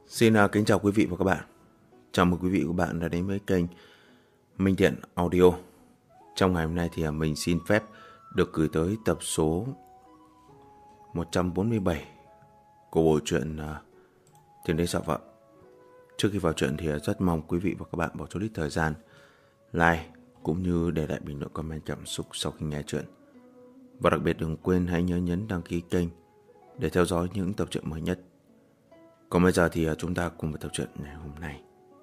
Xin kính chào quý vị và các bạn. Chào mừng quý vị và các bạn đã đến với kênh Minh Thiện Audio. Trong ngày hôm nay thì mình xin phép được gửi tới tập số 147 của bộ truyện Tiền Đế Dọa Vợ. Trước khi vào truyện thì rất mong quý vị và các bạn bỏ chút ít thời gian like cũng như để lại bình luận comment cảm xúc sau khi nghe truyện. Và đặc biệt đừng quên hãy nhớ nhấn đăng ký kênh để theo dõi những tập truyện mới nhất. Còn bây giờ thì chúng ta cùng vào tập truyện ngày hôm nay.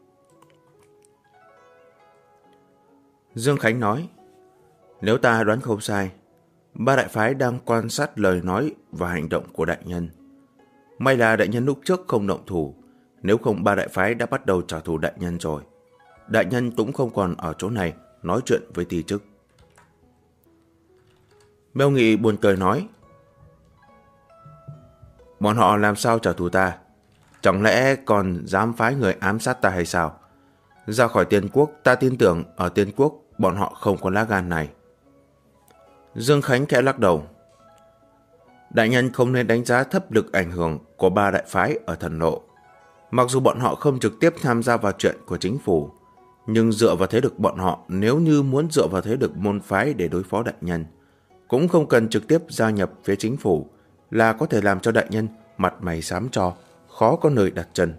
Dương Khánh nói, nếu ta đoán không sai, ba đại phái đang quan sát lời nói và hành động của đại nhân. May là đại nhân lúc trước không động thủ, nếu không ba đại phái đã bắt đầu trả thù đại nhân rồi. Đại nhân cũng không còn ở chỗ này nói chuyện với Ti Chức. Mêu Nghị buồn cười nói, bọn họ làm sao trả thù ta? Chẳng lẽ còn dám phái người ám sát ta hay sao? Ra khỏi Tiên Quốc, ta tin tưởng ở Tiên Quốc bọn họ không có lá gan này. Dương Khánh khẽ lắc đầu. Đại nhân không nên đánh giá thấp lực ảnh hưởng của ba đại phái ở Thần Lộ. Mặc dù bọn họ không trực tiếp tham gia vào chuyện của chính phủ, nhưng dựa vào thế lực bọn họ, nếu như muốn dựa vào thế lực môn phái để đối phó đại nhân, cũng không cần trực tiếp gia nhập phía chính phủ, là có thể làm cho đại nhân mặt mày xám cho, khó có nơi đặt chân.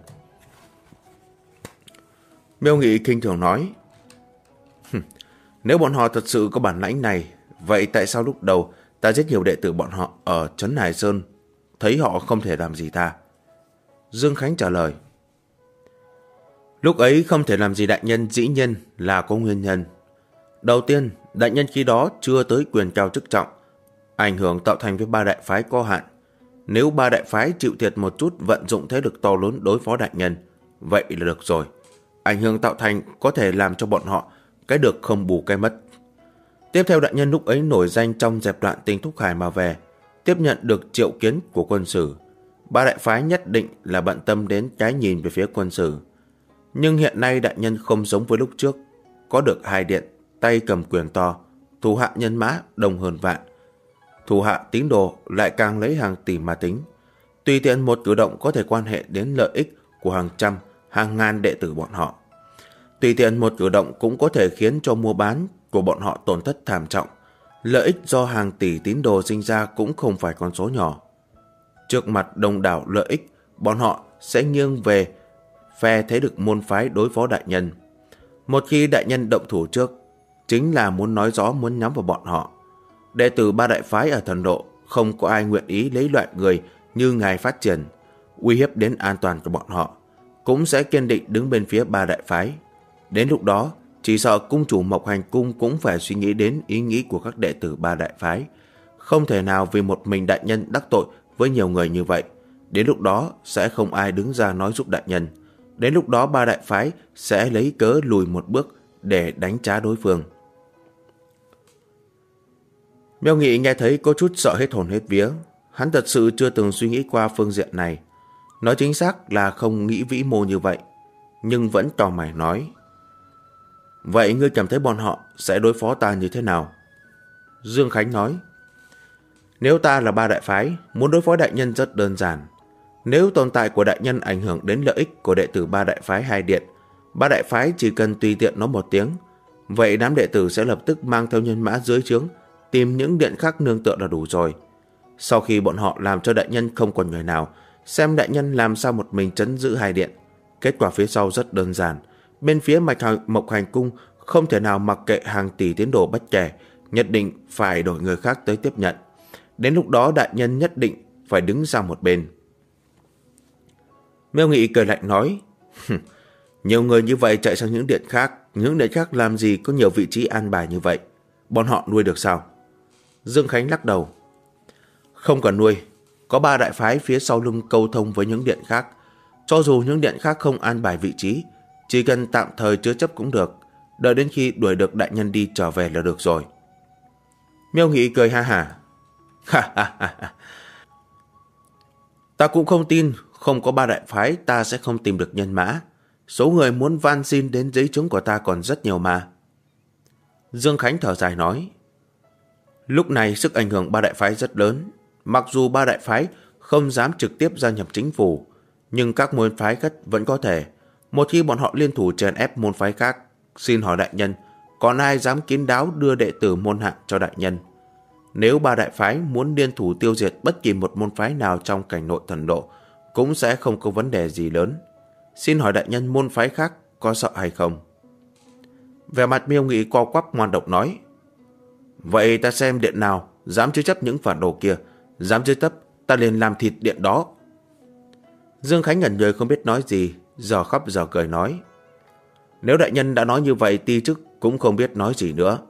Mêu Nghị khinh thường nói, nếu bọn họ thật sự có bản lãnh này, vậy tại sao lúc đầu ta giết nhiều đệ tử bọn họ ở Trấn Hải Sơn, thấy họ không thể làm gì ta? Dương Khánh trả lời, lúc ấy không thể làm gì đại nhân dĩ nhiên là có nguyên nhân. Đầu tiên, đại nhân khi đó chưa tới quyền cao chức trọng, ảnh hưởng tạo thành với ba đại phái có hạn. Nếu ba đại phái chịu thiệt một chút vận dụng thế lực to lớn đối phó đại nhân, vậy là được rồi. Ảnh hưởng tạo thành có thể làm cho bọn họ cái được không bù cái mất. Tiếp theo đại nhân lúc ấy nổi danh trong dẹp loạn Tinh Thúc Hải mà về, tiếp nhận được triệu kiến của quân sử. Ba đại phái nhất định là bận tâm đến cái nhìn về phía quân sử. Nhưng hiện nay đại nhân không giống với lúc trước, có được hai điện, tay cầm quyền to, thủ hạ nhân mã đông hơn vạn. Thủ hạ tín đồ lại càng lấy hàng tỷ mà tính. Tùy tiện một cử động có thể quan hệ đến lợi ích của hàng trăm, hàng ngàn đệ tử bọn họ. Tùy tiện một cử động cũng có thể khiến cho mua bán của bọn họ tổn thất thảm trọng. Lợi ích do hàng tỷ tín đồ sinh ra cũng không phải con số nhỏ. Trước mặt đông đảo lợi ích, bọn họ sẽ nghiêng về phe thế lực môn phái đối phó đại nhân. Một khi đại nhân động thủ trước, chính là muốn nói rõ muốn nhắm vào bọn họ. Đệ tử ba đại phái ở Thần Độ không có ai nguyện ý lấy loại người như ngài phát triển, uy hiếp đến an toàn của bọn họ, cũng sẽ kiên định đứng bên phía ba đại phái. Đến lúc đó, chỉ sợ cung chủ Mộc Hành Cung cũng phải suy nghĩ đến ý nghĩ của các đệ tử ba đại phái. Không thể nào vì một mình đại nhân đắc tội với nhiều người như vậy. Đến lúc đó sẽ không ai đứng ra nói giúp đại nhân. Đến lúc đó ba đại phái sẽ lấy cớ lùi một bước để đánh trá đối phương. Mêu Nghị nghe thấy có chút sợ hết hồn hết vía. Hắn thật sự chưa từng suy nghĩ qua phương diện này. Nói chính xác là không nghĩ vĩ mô như vậy, nhưng vẫn cau mày nói, vậy ngươi cảm thấy bọn họ sẽ đối phó ta như thế nào? Dương Khánh nói, nếu ta là ba đại phái, muốn đối phó đại nhân rất đơn giản. Nếu tồn tại của đại nhân ảnh hưởng đến lợi ích của đệ tử ba đại phái hai điện, ba đại phái chỉ cần tùy tiện nói một tiếng, vậy đám đệ tử sẽ lập tức mang theo nhân mã dưới trướng, tìm những điện khác nương tựa là đủ rồi. Sau khi bọn họ làm cho đại nhân không còn người nào, xem đại nhân làm sao một mình trấn giữ hai điện. Kết quả phía sau rất đơn giản. Bên phía Mộc Hành Cung không thể nào mặc kệ hàng tỷ tín đồ bất kể, nhất định phải đổi người khác tới tiếp nhận. Đến lúc đó đại nhân nhất định phải đứng ra một bên. Mêu Nghị cười lạnh nói, nhiều người như vậy chạy sang những điện khác làm gì có nhiều vị trí an bài như vậy, bọn họ nuôi được sao? Dương Khánh lắc đầu, không cần nuôi, có ba đại phái phía sau lưng câu thông với những điện khác. Cho dù những điện khác không an bài vị trí, chỉ cần tạm thời chứa chấp cũng được, đợi đến khi đuổi được đại nhân đi trở về là được rồi. Mêu Nghị cười ha hả, ta cũng không tin không có ba đại phái ta sẽ không tìm được nhân mã. Số người muốn van xin đến giấy chứng của ta còn rất nhiều mà. Dương Khánh thở dài nói, lúc này sức ảnh hưởng ba đại phái rất lớn. Mặc dù ba đại phái không dám trực tiếp gia nhập chính phủ, Nhưng các môn phái khác vẫn có thể. Một khi bọn họ liên thủ chèn ép môn phái khác, xin hỏi đại nhân, còn ai dám kín đáo đưa đệ tử môn hạ cho đại nhân? Nếu ba đại phái muốn liên thủ tiêu diệt bất kỳ một môn phái nào trong cảnh nội thần độ, cũng sẽ không có vấn đề gì lớn. Xin hỏi đại nhân, môn phái khác có sợ hay không? Vẻ mặt Miêu Nghị co quắp ngoan độc nói: Vậy ta xem điện nào dám chứa chấp những phản đồ kia, dám chứa chấp ta liền làm thịt điện đó. Dương Khánh ngẩn người không biết nói gì, giờ khóc giờ cười nói: Nếu đại nhân đã nói như vậy, ti chức cũng không biết nói gì nữa.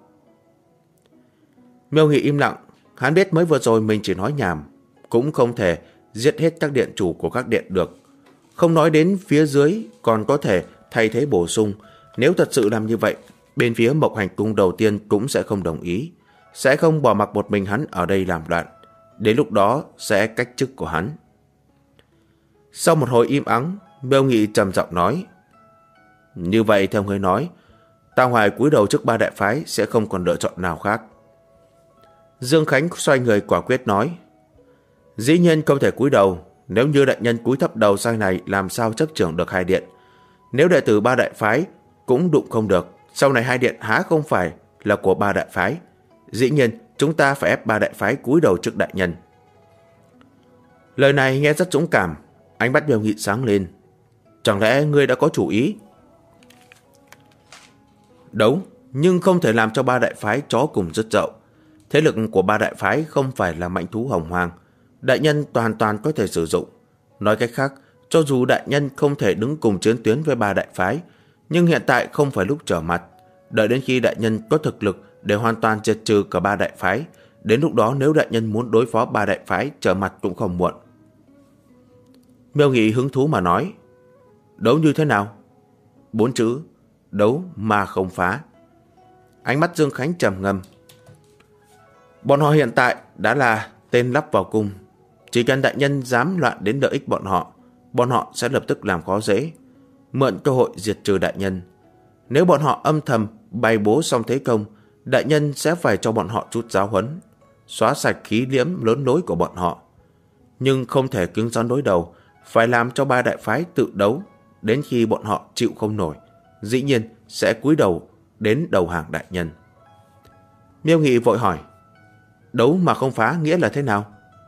Miêu Nghị im lặng, hắn biết mới vừa rồi mình chỉ nói nhảm, cũng không thể giết hết các điện chủ của các điện được. Không nói đến phía dưới còn có thể thay thế bổ sung. Nếu thật sự làm như vậy, bên phía Mộc Hành Cung đầu tiên cũng sẽ không đồng ý, sẽ không bỏ mặc một mình hắn ở đây làm loạn. Đến lúc đó sẽ cách chức của hắn. Sau một hồi im ắng, Miêu Nghị trầm giọng nói: Như vậy theo người nói, ta Hoài cúi đầu trước ba đại phái sẽ không còn lựa chọn nào khác. Dương Khánh xoay người quả quyết nói: Dĩ nhiên không thể cúi đầu. Nếu như đại nhân cúi thấp đầu sang này, làm sao chấp trưởng được hai điện? Nếu đệ tử ba đại phái cũng đụng không được, sau này hai điện há không phải là của ba đại phái? Dĩ nhiên chúng ta phải ép ba đại phái cúi đầu trước đại nhân. Lời này nghe rất dũng cảm. Ánh mắt Miêu Nghị sáng lên. Chẳng lẽ ngươi đã có chủ ý? Đấu, nhưng không thể làm cho ba đại phái chó cùng rứt dậu. Thế lực của ba đại phái không phải là mãnh thú hồng hoang, đại nhân toàn toàn có thể sử dụng. Nói cách khác, cho dù đại nhân không thể đứng cùng chiến tuyến với ba đại phái, nhưng hiện tại không phải lúc trở mặt. Đợi đến khi đại nhân có thực lực để hoàn toàn diệt trừ cả ba đại phái, đến lúc đó nếu đại nhân muốn đối phó ba đại phái, trở mặt cũng không muộn. Miêu Nghị hứng thú mà nói: Đấu như thế nào? 4 chữ: đấu mà không phá. Ánh mắt Dương Khánh trầm ngâm. Bọn họ hiện tại đã là tên lắp vào cung. Chỉ cần đại nhân dám loạn đến lợi ích bọn họ sẽ lập tức làm khó dễ, mượn cơ hội diệt trừ đại nhân. Nếu bọn họ âm thầm bày bố xong thế công, đại nhân sẽ phải cho bọn họ chút giáo huấn, xóa sạch khí liễm lớn lối của bọn họ. Nhưng không thể cứng rắn đối đầu, phải làm cho ba đại phái tự đấu. Đến khi bọn họ chịu không nổi, dĩ nhiên sẽ cúi đầu đến đầu hàng đại nhân. Miêu Nghị vội hỏi: Đấu mà không phá nghĩa là thế nào?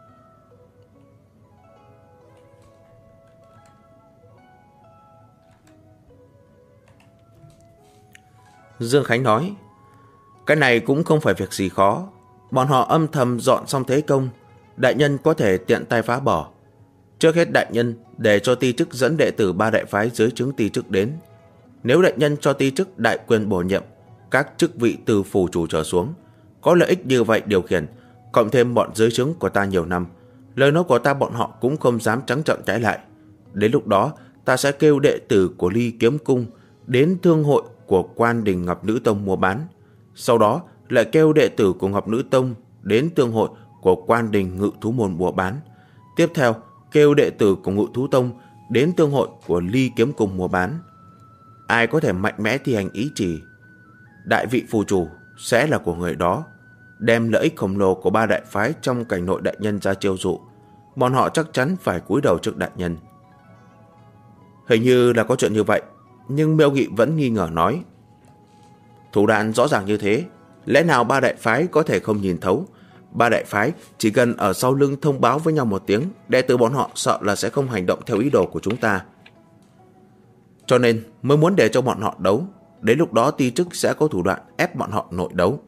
Dương Khánh nói: Cái này cũng không phải việc gì khó. Bọn họ âm thầm dọn xong thế công, đại nhân có thể tiện tay phá bỏ. Trước hết đại nhân để cho ti chức dẫn đệ tử ba đại phái dưới trướng ti chức đến. Nếu đại nhân cho ti chức đại quyền bổ nhiệm các chức vị từ phủ chủ trở xuống, có lợi ích như vậy điều khiển, cộng thêm bọn dưới trướng của ta nhiều năm, lời nói của ta bọn họ cũng không dám trắng trợn trái lại. Đến lúc đó ta sẽ kêu đệ tử của Ly Kiếm Cung đến thương hội của Quan Đình Ngọc Nữ Tông mua bán, sau đó lại kêu đệ tử của Ngọc Nữ Tông đến thương hội của Quan Đình Ngự Thú Môn mua bán, tiếp theo kêu đệ tử của Ngự Thú Tông đến thương hội của Ly Kiếm Cung mua bán. Ai có thể mạnh mẽ thi hành ý chỉ, đại vị phù chủ sẽ là của người đó. Đem lợi ích khổng lồ của ba đại phái trong cảnh nội đại nhân ra chiêu dụ, bọn họ chắc chắn phải cúi đầu trước đại nhân. Hình như là có chuyện như vậy, nhưng Miêu Nghị vẫn nghi ngờ nói: Thủ đoạn rõ ràng như thế, lẽ nào ba đại phái có thể không nhìn thấu? Ba đại phái chỉ cần ở sau lưng thông báo với nhau một tiếng, đệ tử bọn họ sợ là sẽ không hành động theo ý đồ của chúng ta. Cho nên mới muốn để cho bọn họ đấu. Đến lúc đó ti chức sẽ có thủ đoạn ép bọn họ nội đấu.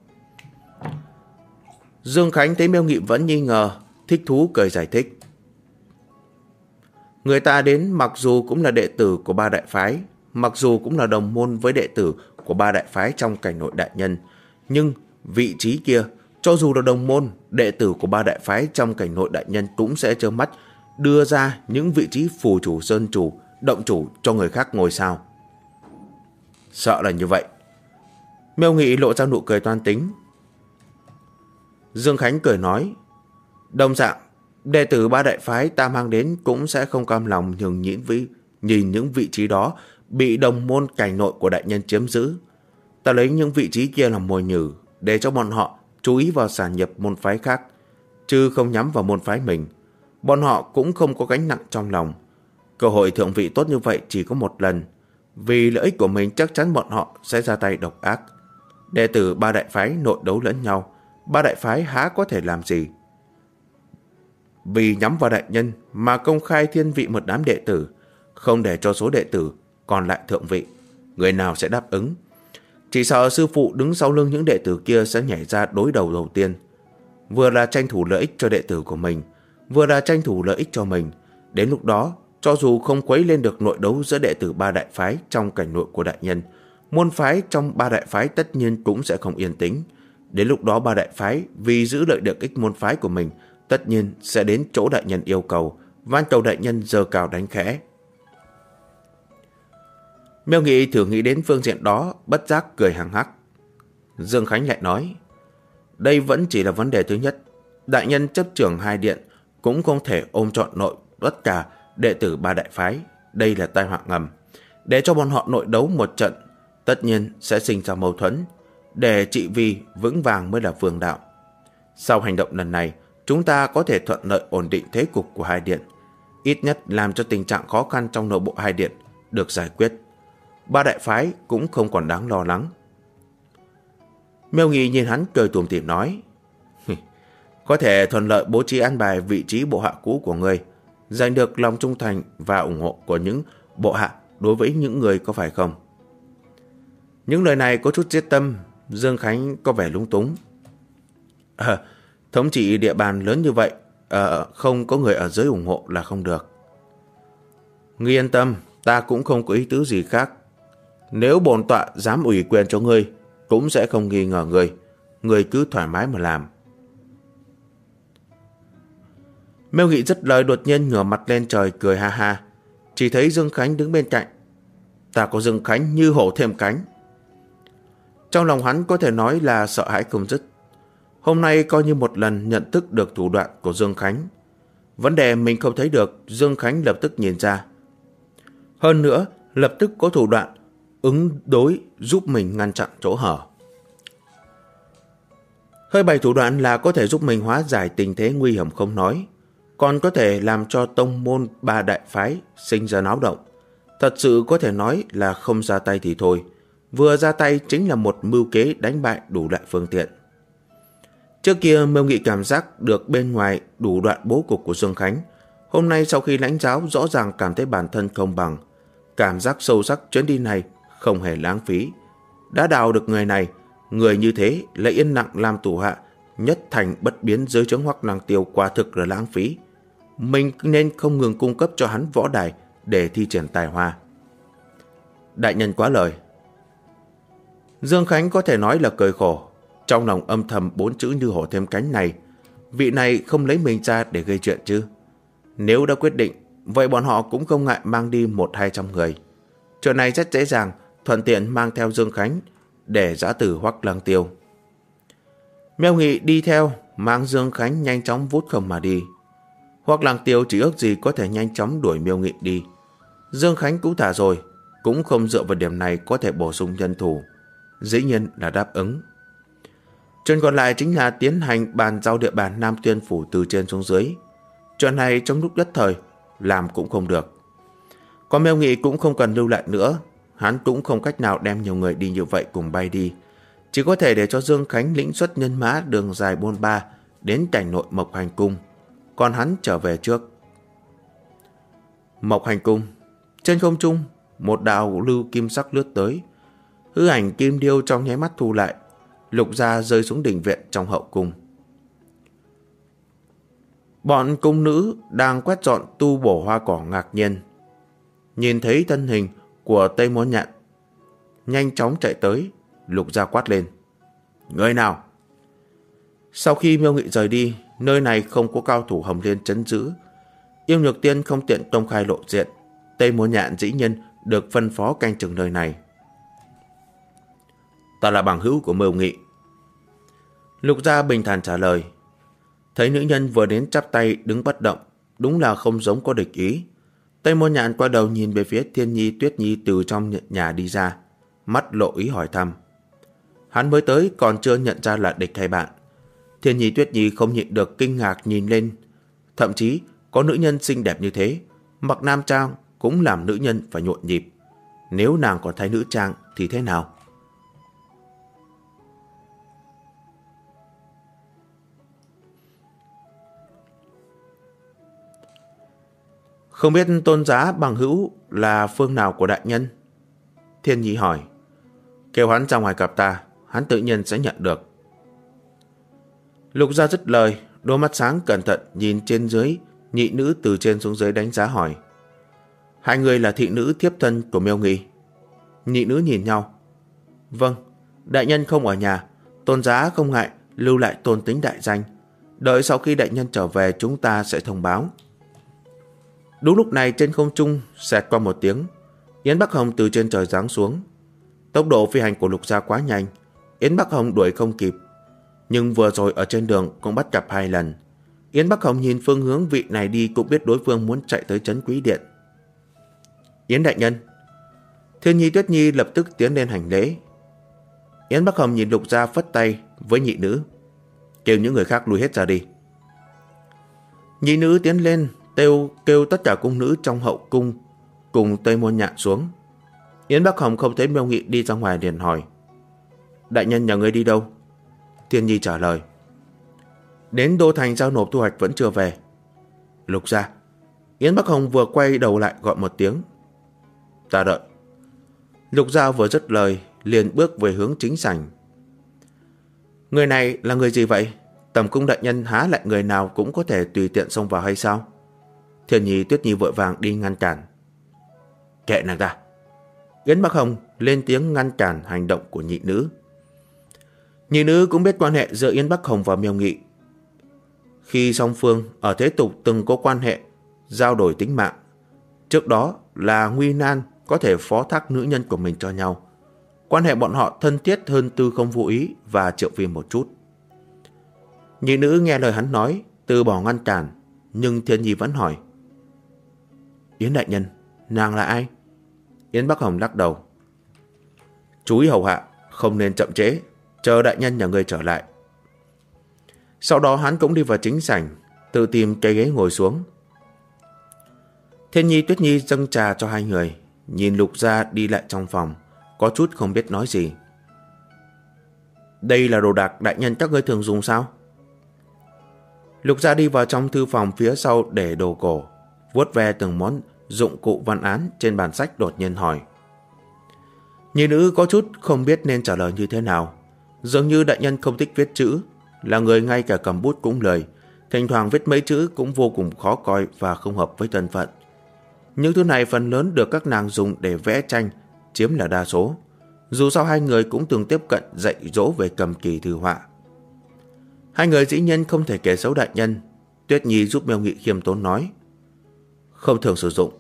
Dương Khánh thấy Miêu Nghị vẫn nghi ngờ, thích thú cười giải thích: Người ta đến mặc dù cũng là đệ tử của ba đại phái, mặc dù cũng là đồng môn với đệ tử của ba đại phái trong cảnh nội đại nhân, nhưng vị trí kia, cho dù là đồng môn, đệ tử của ba đại phái trong cảnh nội đại nhân cũng sẽ trơ mắt đưa ra những vị trí phù chủ, sơn chủ, động chủ cho người khác ngồi sao. Sợ là như vậy. Miêu Nghị lộ ra nụ cười toan tính. Dương Khánh cười nói: Đồng dạng, đệ tử ba đại phái ta mang đến cũng sẽ không cam lòng nhường nhìn những vị trí đó bị đồng môn cảnh nội của đại nhân chiếm giữ. Ta lấy những vị trí kia làm mồi nhử để cho bọn họ chú ý vào sản nhập môn phái khác, chứ không nhắm vào môn phái mình. Bọn họ cũng không có gánh nặng trong lòng. Cơ hội thượng vị tốt như vậy chỉ có một lần. Vì lợi ích của mình chắc chắn bọn họ sẽ ra tay độc ác. Đệ tử ba đại phái nội đấu lẫn nhau, ba đại phái há có thể làm gì? Vì nhắm vào đại nhân mà công khai thiên vị một đám đệ tử, không để cho số đệ tử còn lại thượng vị, người nào sẽ đáp ứng? Chỉ sợ sư phụ đứng sau lưng những đệ tử kia sẽ nhảy ra đối đầu đầu tiên. Vừa là tranh thủ lợi ích cho đệ tử của mình, vừa là tranh thủ lợi ích cho mình. Đến lúc đó, cho dù không quấy lên được nội đấu giữa đệ tử ba đại phái trong cảnh nội của đại nhân, môn phái trong ba đại phái tất nhiên cũng sẽ không yên tĩnh. Đến lúc đó ba đại phái vì giữ lợi được ích môn phái của mình, tất nhiên sẽ đến chỗ đại nhân yêu cầu, van cầu đại nhân giơ cao đánh khẽ. Miêu Nghị thử nghĩ đến phương diện đó, bất giác cười hằng hắc. Dương Khánh lại nói, đây vẫn chỉ là vấn đề thứ nhất. Đại nhân chấp trưởng hai điện cũng không thể ôm trọn nội tất cả đệ tử ba đại phái. Đây là tai họa ngầm. Để cho bọn họ nội đấu một trận, tất nhiên sẽ sinh ra mâu thuẫn. Để trị vì vững vàng mới là vương đạo. Sau hành động lần này, chúng ta có thể thuận lợi ổn định thế cục của hai điện, ít nhất làm cho tình trạng khó khăn trong nội bộ hai điện được giải quyết. Ba đại phái cũng không còn đáng lo lắng. Miêu Nghị nhìn hắn cười tủm tỉm nói, có thể thuận lợi bố trí an bài vị trí bộ hạ cũ của ngươi, giành được lòng trung thành và ủng hộ của những bộ hạ đối với những người, có phải không? Những lời này có chút giết tâm. Dương Khánh có vẻ lúng túng. Thống trị địa bàn lớn như vậy, không có người ở dưới ủng hộ là không được. Ngươi yên tâm, ta cũng không có ý tứ gì khác. Nếu bổn tọa dám ủy quyền cho ngươi, cũng sẽ không nghi ngờ ngươi. Ngươi cứ thoải mái mà làm. Miêu Nghị dứt lời đột nhiên ngửa mặt lên trời cười ha ha. Chỉ thấy Dương Khánh đứng bên cạnh. Ta có Dương Khánh như hổ thêm cánh. Trong lòng hắn có thể nói là sợ hãi không dứt. Hôm nay coi như một lần nhận thức được thủ đoạn của Dương Khánh. Vấn đề mình không thấy được, Dương Khánh lập tức nhìn ra. Hơn nữa, lập tức có thủ đoạn ứng đối giúp mình ngăn chặn chỗ hở. Hơi bày thủ đoạn là có thể giúp mình hóa giải tình thế nguy hiểm không nói, còn có thể làm cho tông môn ba đại phái sinh ra náo động. Thật sự có thể nói là không ra tay thì thôi, vừa ra tay chính là một mưu kế đánh bại đủ loại phương tiện. Trước kia Miêu Nghị cảm giác được bên ngoài đủ đoạn bố cục của Dương Khánh. Hôm nay sau khi lãnh giáo rõ ràng cảm thấy bản thân không bằng. Cảm giác sâu sắc chuyến đi này không hề lãng phí. Đã đào được người này, người như thế lại yên lặng làm tù hạ, nhất thành bất biến dưới trướng Hoắc Lăng Tiêu, quả thực là lãng phí. Mình nên không ngừng cung cấp cho hắn võ đài để thi triển tài hoa. Đại nhân quá lời. Dương Khánh có thể nói là cười khổ. Trong lòng âm thầm 4 chữ như hổ thêm cánh này. Vị này không lấy mình ra để gây chuyện chứ? Nếu đã quyết định, vậy bọn họ cũng không ngại mang đi 100-200 người. Chuyện này rất dễ dàng, thuận tiện mang theo Dương Khánh để giã tử Hoắc Lăng Tiêu. Miêu Nghị đi theo, mang Dương Khánh nhanh chóng vút không mà đi. Hoắc Lăng Tiêu chỉ ước gì có thể nhanh chóng đuổi Miêu Nghị đi. Dương Khánh cũng thả rồi, cũng không dựa vào điểm này có thể bổ sung nhân thủ. Dĩ nhiên là đáp ứng. Chuyện còn lại chính là tiến hành bàn giao địa bàn Nam Tuyên Phủ từ trên xuống dưới. Chuyện này trong lúc nhất thời làm cũng không được. Còn Miêu Nghị cũng không cần lưu lại nữa. Hắn cũng không cách nào đem nhiều người đi như vậy cùng bay đi. Chỉ có thể để cho Dương Khánh lĩnh xuất nhân mã đường dài bôn ba đến cảnh nội Mộc Hành Cung. Còn hắn trở về trước. Mộc Hành Cung. Trên không trung, một đạo lưu kim sắc lướt tới. Hư ảnh kim điêu trong nháy mắt thu lại. Lục Gia rơi xuống đình viện trong hậu cung. Bọn cung nữ đang quét dọn tu bổ hoa cỏ ngạc nhiên. Nhìn thấy thân hình của Tây Môn Nhạn nhanh chóng chạy tới. Lục Gia quát lên: người nào? Sau khi Miêu Nghị rời đi, nơi này không có cao thủ Hồng Liên trấn giữ. Yêu Nhược Tiên không tiện công khai lộ diện. Tây Môn Nhạn dĩ nhiên được phân phó canh chừng nơi này. Ta là bằng hữu của Miêu Nghị. Lục Gia bình thản trả lời. Thấy nữ nhân vừa đến chắp tay đứng bất động, đúng là không giống có địch ý. Tây Môn Nhạn quay đầu nhìn về phía Thiên Nhi Tuyết Nhi từ trong nhà đi ra, mắt lộ ý hỏi thăm. Hắn mới tới còn chưa nhận ra là địch hay bạn. Thiên Nhi Tuyết Nhi không nhịn được kinh ngạc nhìn lên. Thậm chí có nữ nhân xinh đẹp như thế, mặc nam trang cũng làm nữ nhân phải nhộn nhịp. Nếu nàng còn thay nữ trang thì thế nào? Không biết tôn giá bằng hữu là phương nào của đại nhân? Thiên Nhi hỏi. Kêu hắn ra ngoài gặp ta, hắn tự nhiên sẽ nhận được. Lục Gia dứt lời, đôi mắt sáng cẩn thận nhìn trên dưới, nhị nữ từ trên xuống dưới đánh giá hỏi. Hai người là thị nữ thiếp thân của Miêu Nghi. Nhị nữ nhìn nhau. Vâng, đại nhân không ở nhà, tôn giá không ngại lưu lại tôn tính đại danh. Đợi sau khi đại nhân trở về chúng ta sẽ thông báo. Đúng lúc này trên không trung xẹt qua một tiếng, Yến Bắc Hồng từ trên trời giáng xuống. Tốc độ phi hành của Lục Gia quá nhanh, Yến Bắc Hồng đuổi không kịp. Nhưng vừa rồi ở trên đường cũng bắt gặp 2 lần. Yến Bắc Hồng nhìn phương hướng vị này đi cũng biết đối phương muốn chạy tới trấn Quý Điện. Yến đại nhân. Thiên Nhi Tuyết Nhi lập tức tiến lên hành lễ. Yến Bắc Hồng nhìn Lục Gia phất tay với nhị nữ. Kêu những người khác lui hết ra đi. Nhị nữ tiến lên kêu tất cả cung nữ trong hậu cung cùng Tây Môn Nhạn xuống. Yến Bắc Hồng không thấy Miêu Nghị đi ra ngoài liền hỏi. Đại nhân nhà ngươi đi đâu? Thiên Nhi trả lời. Đến Đô Thành giao nộp thu hoạch vẫn chưa về. Lục Gia. Yến Bắc Hồng vừa quay đầu lại gọi một tiếng. Ta đợi. Lục Gia vừa dứt lời liền bước về hướng chính sảnh. Người này là người gì vậy? Tầm cung đại nhân há lại người nào cũng có thể tùy tiện xông vào hay sao? Thiên Nhi Tuyết Nhi vội vàng đi ngăn cản. Kệ nàng ta. Yến Bắc Hồng lên tiếng ngăn cản hành động của nhị nữ. Nhị nữ cũng biết quan hệ giữa Yến Bắc Hồng và Miêu Nghị. Khi song phương ở thế tục từng có quan hệ giao đổi tính mạng. Trước đó là nguy nan có thể phó thác nữ nhân của mình cho nhau. Quan hệ bọn họ thân thiết hơn Tư Không Vô Ý và Triệu Phi một chút. Nhị nữ nghe lời hắn nói, từ bỏ ngăn cản, nhưng Thiên Nhi vẫn hỏi. Yến đại nhân, nàng là ai? Yến Bắc Hồng lắc đầu. Chú ý hầu hạ, không nên chậm trễ, chờ đại nhân nhà ngươi trở lại. Sau đó hắn cũng đi vào chính sảnh, tự tìm cái ghế ngồi xuống. Thiên Nhi Tuyết Nhi dâng trà cho hai người, nhìn Lục Gia đi lại trong phòng, có chút không biết nói gì. Đây là đồ đạc đại nhân các ngươi thường dùng sao? Lục Gia đi vào trong thư phòng phía sau để đồ cổ, vuốt ve từng món dụng cụ văn án trên bàn sách đột nhiên hỏi. Nhị nữ có chút không biết nên trả lời như thế nào. Dường như đại nhân không thích viết chữ, là người ngay cả cầm bút cũng lười, thỉnh thoảng viết mấy chữ cũng vô cùng khó coi và không hợp với thân phận. Những thứ này phần lớn được các nàng dùng để vẽ tranh, chiếm là đa số. Dù sao hai người cũng từng tiếp cận dạy dỗ về cầm kỳ thư họa. Hai người dĩ nhiên không thể kể xấu đại nhân. Tuyết Nhi giúp Miêu Nghị khiêm tốn nói. Không thường sử dụng.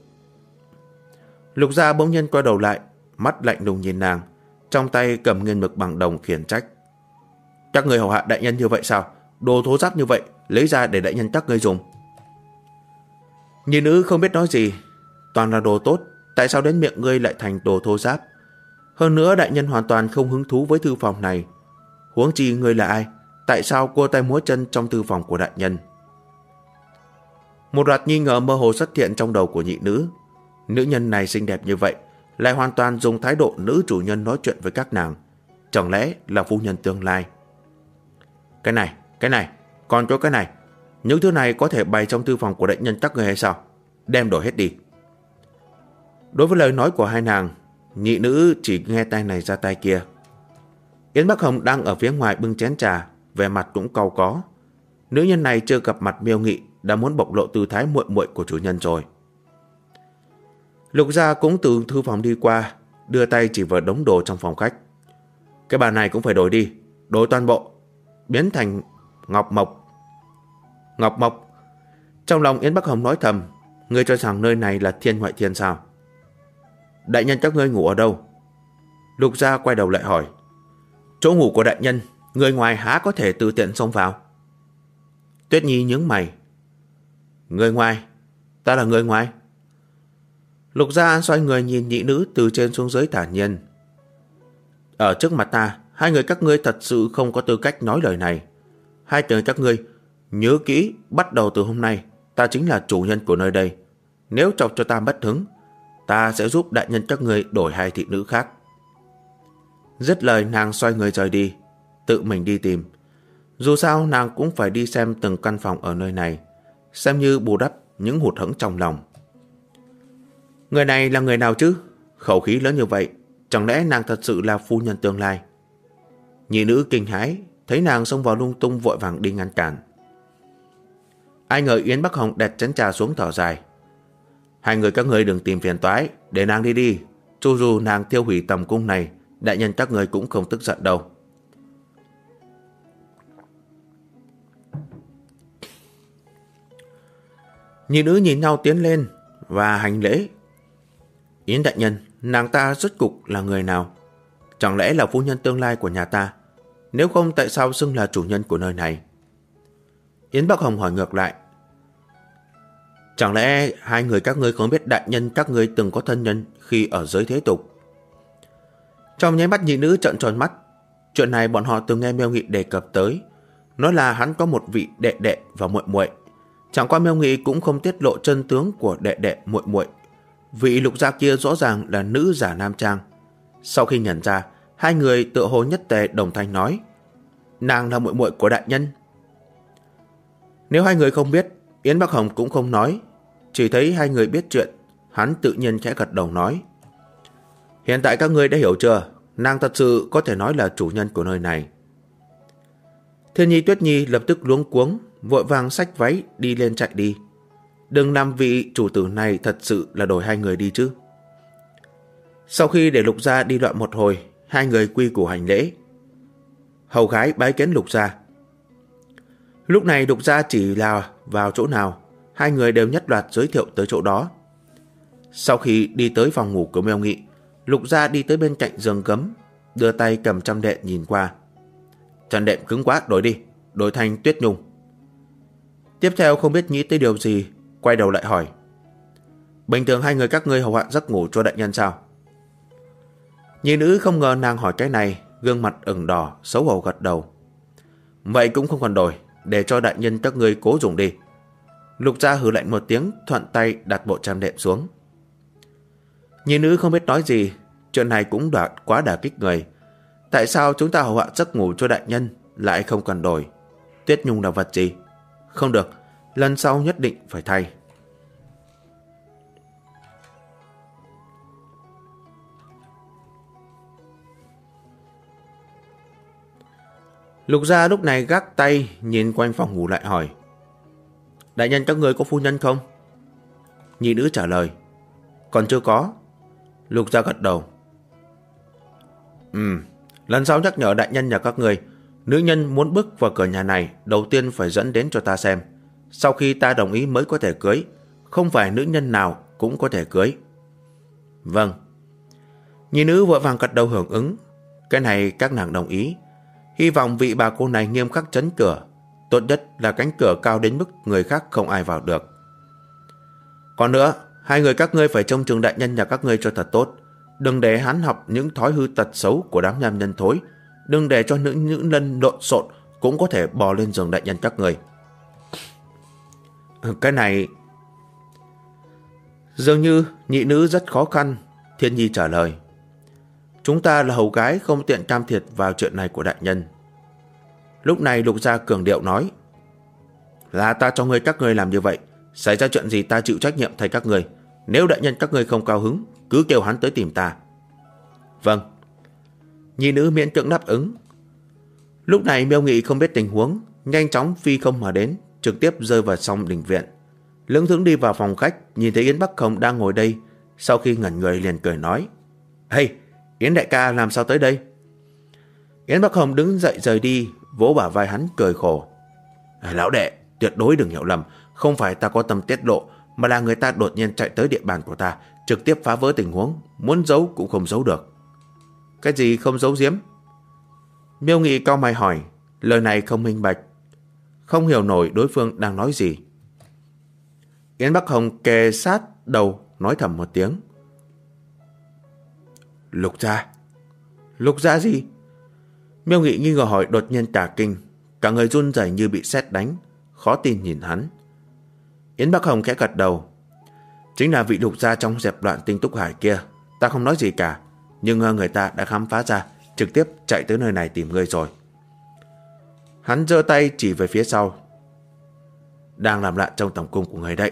Lục Gia bỗng nhiên quay đầu lại, mắt lạnh lùng nhìn nàng, trong tay cầm nghiên mực bằng đồng khiển trách. Các người hầu hạ đại nhân như vậy sao? Đồ thô ráp như vậy lấy ra để đại nhân các ngươi dùng. Nhị nữ không biết nói gì. Toàn là đồ tốt, tại sao đến miệng ngươi lại thành đồ thô ráp? Hơn nữa đại nhân hoàn toàn không hứng thú với thư phòng này. Huống chi ngươi là ai? Tại sao cua tay múa chân trong thư phòng của đại nhân? Một loạt nghi ngờ mơ hồ xuất hiện trong đầu của nhị nữ. Nữ nhân này xinh đẹp như vậy, lại hoàn toàn dùng thái độ nữ chủ nhân nói chuyện với các nàng. Chẳng lẽ là phu nhân tương lai? Cái này, còn có cái này. Những thứ này có thể bày trong thư phòng của đại nhân các người hay sao? Đem đổi hết đi. Đối với lời nói của hai nàng, nhị nữ chỉ nghe tay này ra tay kia. Yến Bắc Hồng đang ở phía ngoài bưng chén trà, vẻ mặt cũng cau có. Nữ nhân này chưa gặp mặt Miêu Nghị đã muốn bộc lộ tư thái muội muội của chủ nhân rồi. Lục Gia cũng từ thư phòng đi qua, đưa tay chỉ vào đống đồ trong phòng khách. Cái bàn này cũng phải đổi đi, đổi toàn bộ, biến thành ngọc mộc. Ngọc mộc. Trong lòng Yến Bắc Hồng nói thầm, ngươi cho rằng nơi này là thiên ngoại thiên sao? Đại nhân các ngươi ngủ ở đâu? Lục Gia quay đầu lại hỏi. Chỗ ngủ của đại nhân, người ngoài há có thể tự tiện xông vào? Tuyết Nhi nhướng mày. Người ngoài? Ta là người ngoài? Lục Gia xoay người nhìn nhị nữ từ trên xuống dưới thản nhiên. Ở trước mặt ta, hai người các ngươi thật sự không có tư cách nói lời này. Hai người các ngươi nhớ kỹ, bắt đầu từ hôm nay ta chính là chủ nhân của nơi đây. Nếu chọc cho ta bất hứng, ta sẽ giúp đại nhân các ngươi đổi 2 thị nữ khác. Dứt lời nàng xoay người rời đi, tự mình đi tìm. Dù sao nàng cũng phải đi xem từng căn phòng ở nơi này, xem như bù đắp những hụt hẫng trong lòng. Người này là người nào chứ? Khẩu khí lớn như vậy, chẳng lẽ nàng thật sự là phu nhân tương lai? Nhị nữ kinh hãi, thấy nàng xông vào lung tung vội vàng đi ngăn cản. Ai ngờ Yến Bắc Hồng đặt chén trà xuống thở dài. 2 người các ngươi đừng tìm phiền toái, để nàng đi đi. Cho dù nàng tiêu hủy tầm cung này, đại nhân các ngươi cũng không tức giận đâu. Nhị nữ nhìn nhau tiến lên và hành lễ. Yến đại nhân, nàng ta rốt cục là người nào? Chẳng lẽ là phu nhân tương lai của nhà ta? Nếu không tại sao xưng là chủ nhân của nơi này? Yến Bắc Hồng hỏi ngược lại. Chẳng lẽ 2 người các ngươi không biết đại nhân các ngươi từng có thân nhân khi ở giới thế tục? Trong nháy mắt nhị nữ trợn tròn mắt. Chuyện này bọn họ từng nghe Miêu Nghị đề cập tới, nói là hắn có một vị đệ đệ và muội muội. Chẳng qua Miêu Nghị cũng không tiết lộ chân tướng của đệ đệ muội muội. Vị Lục gia kia rõ ràng là nữ giả nam trang. Sau khi nhận ra, 2 người tựa hồ nhất tề đồng thanh nói, nàng là muội muội của đại nhân. Nếu 2 người không biết, Yến Bắc Hồng cũng không nói, chỉ thấy 2 người biết chuyện, hắn tự nhiên khẽ gật đầu nói, hiện tại các ngươi đã hiểu chưa? Nàng thật sự có thể nói là chủ nhân của nơi này. Thiên Nhi Tuyết Nhi lập tức luống cuống, vội vàng xách váy đi lên chạy đi. Đừng làm vị chủ tử này thật sự là đổi 2 người đi chứ. Sau khi để Lục gia đi loạn một hồi, 2 người quy củ hành lễ. Hầu gái bái kiến Lục gia. Lúc này Lục gia chỉ là vào chỗ nào, 2 người đều nhất loạt giới thiệu tới chỗ đó. Sau khi đi tới phòng ngủ của Miêu Nghị, Lục gia đi tới bên cạnh giường gấm, đưa tay cầm chăn đệm nhìn qua. Chăn đệm cứng quá, đổi đi, đổi thành tuyết nhung. Tiếp theo không biết nghĩ tới điều gì, quay đầu lại hỏi, bình thường 2 người các ngươi hầu hạ giấc ngủ cho đại nhân sao? Nhị nữ không ngờ nàng hỏi cái này, gương mặt ửng đỏ, xấu hổ gật đầu. Vậy cũng không còn đổi, để cho đại nhân các ngươi cố dùng đi. Lục gia hừ lạnh một tiếng, thuận tay đặt bộ chăn đệm xuống. Nhị nữ không biết nói gì, chuyện này cũng quá đả kích người. Tại sao chúng ta hầu hạ giấc ngủ cho đại nhân lại không cần đổi? Tuyết nhung là vật gì? Không được, lần sau nhất định phải thay. Lục gia lúc này gác tay nhìn quanh phòng ngủ lại hỏi, đại nhân các người có phu nhân không? Nhị nữ trả lời, còn chưa có. Lục gia gật đầu. Lần sau nhắc nhở đại nhân nhà các người, nữ nhân muốn bước vào cửa nhà này đầu tiên phải dẫn đến cho ta xem. Sau khi ta đồng ý mới có thể cưới, không phải nữ nhân nào cũng có thể cưới. Vâng. Nhị nữ vội vàng gật đầu hưởng ứng. Cái này các nàng đồng ý. Hy vọng vị bà cô này nghiêm khắc trấn cửa, tốt nhất là cánh cửa cao đến mức người khác không ai vào được. Còn nữa, 2 người các ngươi phải trông chừng đại nhân nhà các ngươi cho thật tốt. Đừng để hắn học những thói hư tật xấu của đám nam nhân thối. Đừng để cho nữ nhân lộn xộn cũng có thể bò lên giường đại nhân các ngươi. Cái này... Dường như nhị nữ rất khó khăn. Thiên Nhi trả lời, chúng ta là hầu gái không tiện can thiệp vào chuyện này của đại nhân. Lúc này Lục gia cường điệu nói, là ta cho các ngươi làm như vậy, xảy ra chuyện gì ta chịu trách nhiệm thay các ngươi. Nếu đại nhân các ngươi không cao hứng, cứ kêu hắn tới tìm ta. Vâng. Nhi nữ miễn cưỡng đáp ứng. Lúc này Miêu Nghị không biết tình huống, nhanh chóng phi không mà đến, trực tiếp rơi vào trong đình viện. Lững thững đi vào phòng khách, nhìn thấy Yến Bắc Hồng đang ngồi đây, sau khi ngẩn người liền cười nói, hey, Yến đại ca làm sao tới đây? Yến Bắc Hồng đứng dậy rời đi, vỗ bả vai hắn cười khổ. Lão đệ, tuyệt đối đừng hiểu lầm, không phải ta có tâm tiết lộ, mà là người ta đột nhiên chạy tới địa bàn của ta, trực tiếp phá vỡ tình huống, muốn giấu cũng không giấu được. Cái gì không giấu giếm? Miêu Nghị cau mày hỏi, lời này không minh bạch, không hiểu nổi đối phương đang nói gì. Yến Bắc Hồng kề sát đầu nói thầm một tiếng. Lục gia? Lục gia gì? Miêu Nghị nghi ngờ hỏi, đột nhiên cả kinh, cả người run rẩy như bị sét đánh, khó tin nhìn hắn. Yến Bắc Hồng khẽ gật đầu. Chính là vị lục gia trong dẹp loạn Tinh Túc Hải kia. Ta không nói gì cả, nhưng người ta đã khám phá ra, trực tiếp chạy tới nơi này tìm ngươi rồi. Hắn giơ tay chỉ về phía sau. Đang làm loạn trong tổng cung của người đấy.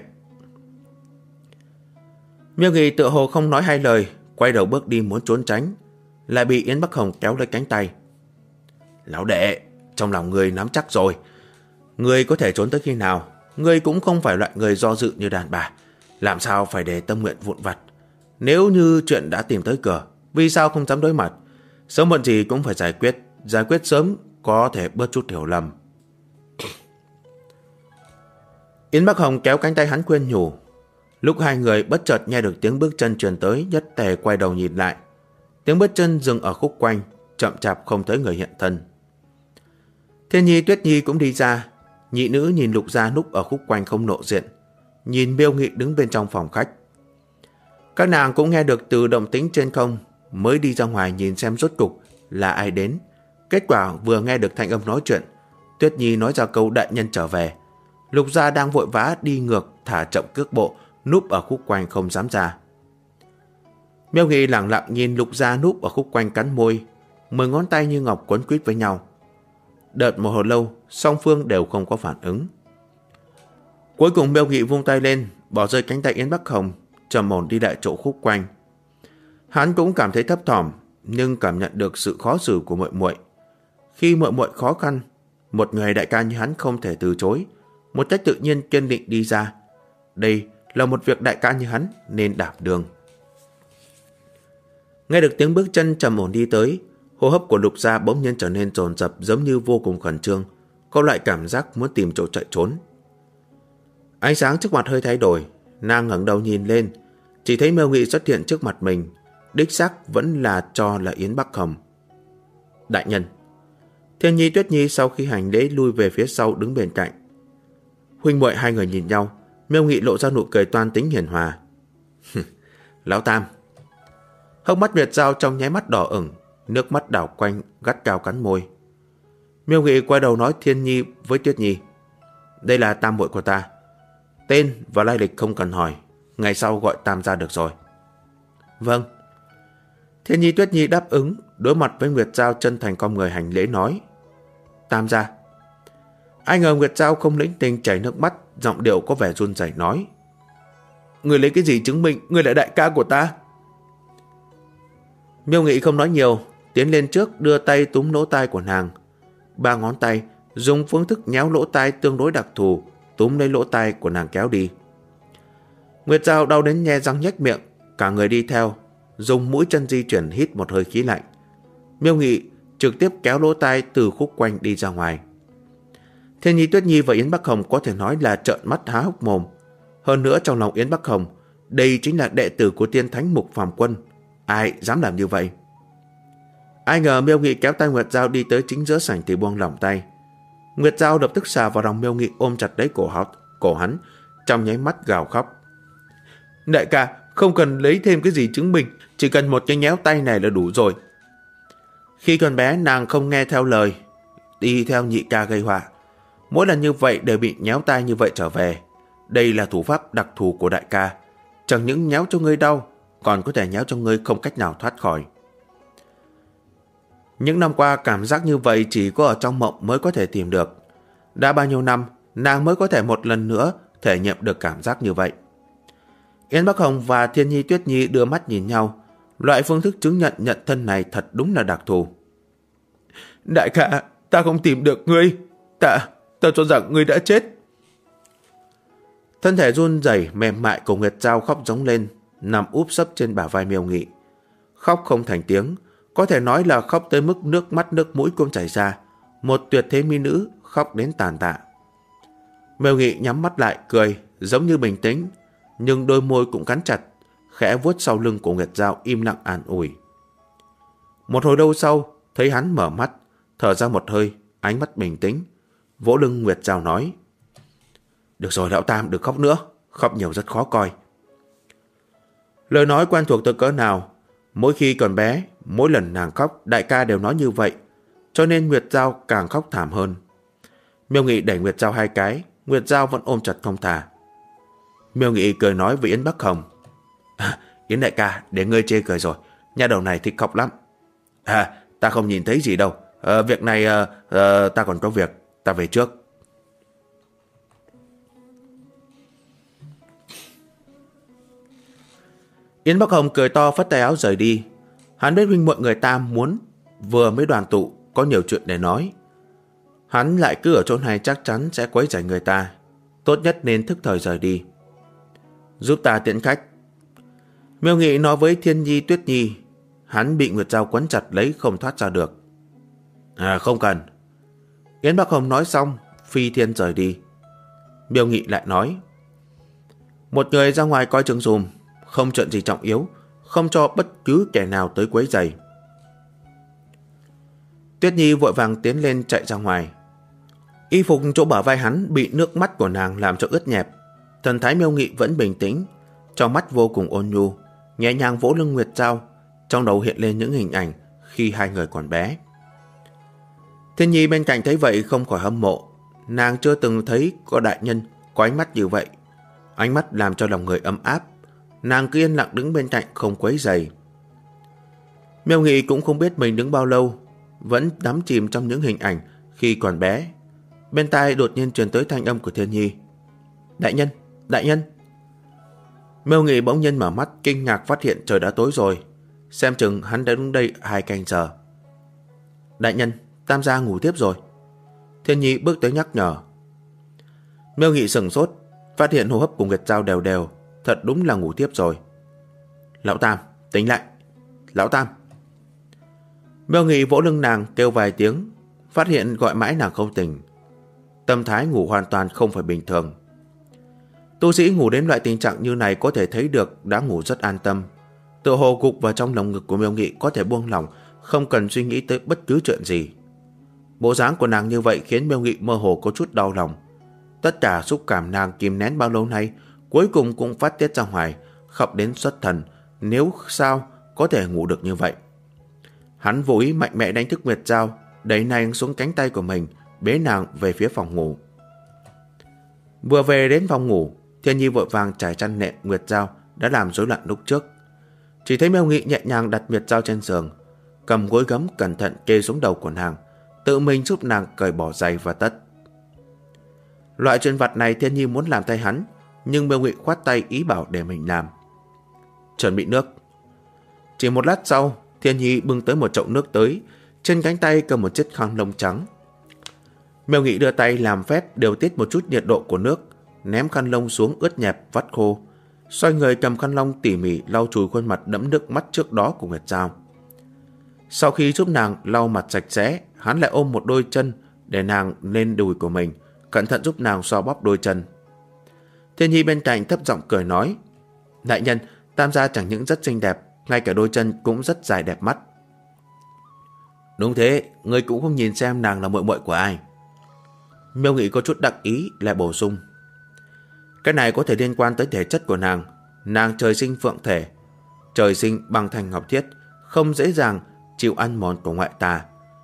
Miêu Nghị tựa hồ không nói hai lời, quay đầu bước đi muốn trốn tránh, lại bị Yến Bắc Hồng kéo lấy cánh tay. Lão đệ, trong lòng ngươi nắm chắc rồi. Ngươi có thể trốn tới khi nào? Ngươi cũng không phải loại người do dự như đàn bà, làm sao phải để tâm nguyện vụn vặt. Nếu như chuyện đã tìm tới cửa, vì sao không dám đối mặt? Sớm muộn gì cũng phải giải quyết sớm có thể bớt chút hiểu lầm. Yến Bắc Hồng kéo cánh tay hắn khuyên nhủ. Lúc hai người bất chợt nghe được tiếng bước chân truyền tới, nhất tề quay đầu nhìn lại. Tiếng bước chân dừng ở khúc quanh, chậm chạp không thấy người hiện thân. Thiên Nhi, Tuyết Nhi cũng đi ra. Nhị nữ nhìn Lục gia núp ở khúc quanh không lộ diện, nhìn Miêu Nghị đứng bên trong phòng khách. Các nàng cũng nghe được từ động tĩnh trên không, mới đi ra ngoài nhìn xem rốt cục là ai đến. Kết quả vừa nghe được thanh âm nói chuyện, Tuyết Nhi nói ra câu đại nhân trở về. Lục gia đang vội vã đi ngược, thả chậm cước bộ, núp ở khúc quanh không dám ra. Miêu Nghị lặng lặng nhìn Lục gia núp ở khúc quanh cắn môi, 10 ngón tay như ngọc quấn quýt với nhau. Đợt một hồi lâu, song phương đều không có phản ứng. Cuối cùng Miêu Nghị vung tay lên, bỏ rơi cánh tay Yến Bắc Hồng, trầm ổn đi lại chỗ khúc quanh. Hắn cũng cảm thấy thấp thỏm, nhưng cảm nhận được sự khó xử của muội muội. Khi muội muội khó khăn, một người đại ca như hắn không thể từ chối, một cách tự nhiên kiên định đi ra. Đây là một việc đại ca như hắn nên đảm đương. Nghe được tiếng bước chân trầm ổn đi tới, hô hấp của Lục gia bỗng nhiên trở nên dồn dập, giống như vô cùng khẩn trương, có loại cảm giác muốn tìm chỗ chạy trốn. Ánh sáng trước mặt hơi thay đổi, nàng ngẩng đầu nhìn lên, chỉ thấy Miêu Nghị xuất hiện trước mặt mình, đích xác vẫn là Yến Bắc Hồng. Đại nhân. Thiên Nhi, Tuyết Nhi sau khi hành lễ lui về phía sau đứng bên cạnh. Huynh muội hai người nhìn nhau, Miêu Nghị lộ ra nụ cười toan tính hiền hòa. Lão Tam. Hốc mắt Nguyệt Giao trong nháy mắt đỏ ửng, nước mắt đảo quanh, gắt cao cắn môi. Miêu Nghị quay đầu nói Thiên Nhi với Tuyết Nhi. Đây là tam muội của ta. Tên và lai lịch không cần hỏi, ngày sau gọi Tam gia được rồi. Vâng. Thiên Nhi, Tuyết Nhi đáp ứng, đối mặt với Nguyệt Giao chân thành con người hành lễ nói. Tam gia. Ai ngờ Nguyệt Giao không lĩnh tình chảy nước mắt, giọng điệu có vẻ run rẩy nói. Người lấy cái gì chứng minh người là đại ca của ta? Miêu Nghị không nói nhiều, tiến lên trước đưa tay túm lỗ tai của nàng. 3 ngón tay dùng phương thức nhéo lỗ tai tương đối đặc thù, túm lấy lỗ tai của nàng kéo đi. Nguyệt Giao đau đến nhe răng nhếch miệng, cả người đi theo, dùng mũi chân di chuyển hít một hơi khí lạnh. Miêu Nghị trực tiếp kéo lỗ tai từ khúc quanh đi ra ngoài. Thiên Nhi, Tuyết Nhi và Yến Bắc Hồng có thể nói là trợn mắt há hốc mồm. Hơn nữa trong lòng Yến Bắc Hồng, đây chính là đệ tử của Tiên Thánh Mục Phàm Quân. Ai dám làm như vậy? Ai ngờ Miêu Nghị kéo tay Nguyệt Giao đi tới chính giữa sảnh thì buông lỏng tay. Nguyệt Giao lập tức xà vào lòng Miêu Nghị, ôm chặt lấy cổ hắn, trong nháy mắt gào khóc. Đại ca, không cần lấy thêm cái gì chứng minh, chỉ cần một cái nhéo tay này là đủ rồi. Khi còn bé nàng không nghe theo lời, đi theo nhị ca gây họa. Mỗi lần như vậy đều bị nhéo tay như vậy trở về. Đây là thủ pháp đặc thù của đại ca. Chẳng những nhéo cho ngươi đau, còn có thể nhéo cho ngươi không cách nào thoát khỏi. Những năm qua cảm giác như vậy chỉ có ở trong mộng mới có thể tìm được. Đã bao nhiêu năm, nàng mới có thể một lần nữa thể nghiệm được cảm giác như vậy. Yến Bắc Hồng và Thiên Nhi, Tuyết Nhi đưa mắt nhìn nhau. Loại phương thức chứng nhận nhận thân này thật đúng là đặc thù. Đại ca, ta không tìm được ngươi. Ta cho rằng ngươi đã chết. Thân thể run rẩy mềm mại của Nguyệt Giao khóc giống lên, nằm úp sấp trên bả vai Miêu Nghị. Khóc không thành tiếng, có thể nói là khóc tới mức nước mắt nước mũi cũng chảy ra. Một tuyệt thế mỹ nữ khóc đến tàn tạ. Miêu Nghị nhắm mắt lại cười, giống như bình tĩnh, nhưng đôi môi cũng cắn chặt, khẽ vuốt sau lưng của Nguyệt Giao im lặng an ủi. Một hồi lâu sau, thấy hắn mở mắt, thở ra một hơi, ánh mắt bình tĩnh, vỗ lưng Nguyệt Giao nói. Được rồi lão Tam, đừng khóc nữa, khóc nhiều rất khó coi. Lời nói quen thuộc tới cỡ nào, mỗi khi còn bé, mỗi lần nàng khóc, đại ca đều nói như vậy, cho nên Nguyệt Giao càng khóc thảm hơn. Miêu Nghị đẩy Nguyệt Giao 2 cái, Nguyệt Giao vẫn ôm chặt không thả. Miêu Nghị cười nói với Yến Bắc Hồng. Yến đại ca, để ngươi chê cười rồi. Nha đầu này thích khóc lắm. Ta không nhìn thấy gì đâu. Việc này ta còn có việc. Ta về trước. Yến Bắc Hồng cười to phất tay áo rời đi. Hắn biết huynh muội người ta muốn vừa mới đoàn tụ, có nhiều chuyện để nói. Hắn lại cứ ở chỗ này chắc chắn sẽ quấy rầy người ta. Tốt nhất nên thức thời rời đi. Giúp ta tiễn khách. Miêu Nghị nói với Thiên Nhi Tuyết Nhi. Hắn bị Nguyệt Giao quấn chặt lấy không thoát ra được. Không cần. Yến Bắc Hồng nói xong, phi thiên rời đi. Miêu Nghị lại nói. Một người ra ngoài coi chừng dùm, không chuyện gì trọng yếu, không cho bất cứ kẻ nào tới quấy rầy. Tuyết Nhi vội vàng tiến lên chạy ra ngoài. Y phục chỗ bả vai hắn bị nước mắt của nàng làm cho ướt nhẹp. Thần thái Miêu Nghị vẫn bình tĩnh, trong mắt vô cùng ôn nhu, nhẹ nhàng vỗ lưng Nguyệt Giao, trong đầu hiện lên những hình ảnh khi hai người còn bé. Thiên Nhi bên cạnh thấy vậy không khỏi hâm mộ. Nàng chưa từng thấy có đại nhân có ánh mắt như vậy. Ánh mắt làm cho lòng người ấm áp. Nàng cứ yên lặng đứng bên cạnh không quấy rầy. Miêu Nghị cũng không biết mình đứng bao lâu, vẫn đắm chìm trong những hình ảnh khi còn bé. Bên tai đột nhiên truyền tới thanh âm của Thiên Nhi. Đại nhân, đại nhân. Miêu Nghị bỗng nhiên mở mắt kinh ngạc phát hiện trời đã tối rồi. Xem chừng hắn đã đứng đây 2 canh giờ. Đại nhân, Tam gia ngủ tiếp rồi. Thiên Nhi bước tới nhắc nhở. Miêu Nghị sửng sốt, phát hiện hô hấp của Nguyệt Giao đều đều, thật đúng là ngủ tiếp rồi. Lão Tam, tỉnh lại. Lão Tam. Miêu Nghị vỗ lưng nàng kêu vài tiếng, phát hiện gọi mãi nàng không tỉnh. Tâm thái ngủ hoàn toàn không phải bình thường. Tu sĩ ngủ đến loại tình trạng như này có thể thấy được đã ngủ rất an tâm. Tựa hồ gục vào trong lồng ngực của Miêu Nghị có thể buông lỏng, không cần suy nghĩ tới bất cứ chuyện gì. Bộ dáng của nàng như vậy khiến Miêu Nghị mơ hồ có chút đau lòng. Tất cả xúc cảm nàng kìm nén bao lâu nay cuối cùng cũng phát tiết ra ngoài, khóc đến xuất thần. Nếu sao có thể ngủ được như vậy? Hắn vô ý mạnh mẽ đánh thức Nguyệt Giao, đẩy nàng xuống cánh tay của mình, bế nàng về phía phòng ngủ. Vừa về đến phòng ngủ, Thiên Nhi vội vàng trải chăn nệm Nguyệt Giao đã làm rối loạn lúc trước. Chỉ thấy Miêu Nghị nhẹ nhàng đặt Nguyệt Giao trên giường, cầm gối gấm cẩn thận kê xuống đầu của nàng, tự mình giúp nàng cởi bỏ giày và tất. Loại chuyện vặt này Thiên Nhi muốn làm thay hắn, nhưng Miêu Nghị khoát tay ý bảo để mình làm. Chuẩn bị nước. Chỉ một lát sau, Thiên Nhi bưng tới một chậu nước tới, trên cánh tay cầm một chiếc khăn lông trắng. Miêu Nghị đưa tay làm phép điều tiết một chút nhiệt độ của nước, ném khăn lông xuống ướt nhẹp vắt khô, xoay người cầm khăn lông tỉ mỉ lau chùi khuôn mặt đẫm nước mắt trước đó của Nguyệt Giao. Sau khi giúp nàng lau mặt sạch sẽ, hắn lại ôm một đôi chân để nàng lên đùi của mình, cẩn thận giúp nàng xoa bóp đôi chân. Thiên Nhi bên cạnh thấp giọng cười nói, đại nhân, Tam gia chẳng những rất xinh đẹp, ngay cả đôi chân cũng rất dài đẹp mắt. Đúng thế, ngươi cũng không nhìn xem nàng là muội muội của ai. Miêu Nghị có chút đắc ý lại bổ sung, cái này có thể liên quan tới thể chất của nàng. Nàng trời sinh phượng thể, trời sinh băng thành ngọc thiết, không dễ dàng chịu ăn mòn của ngoại tà.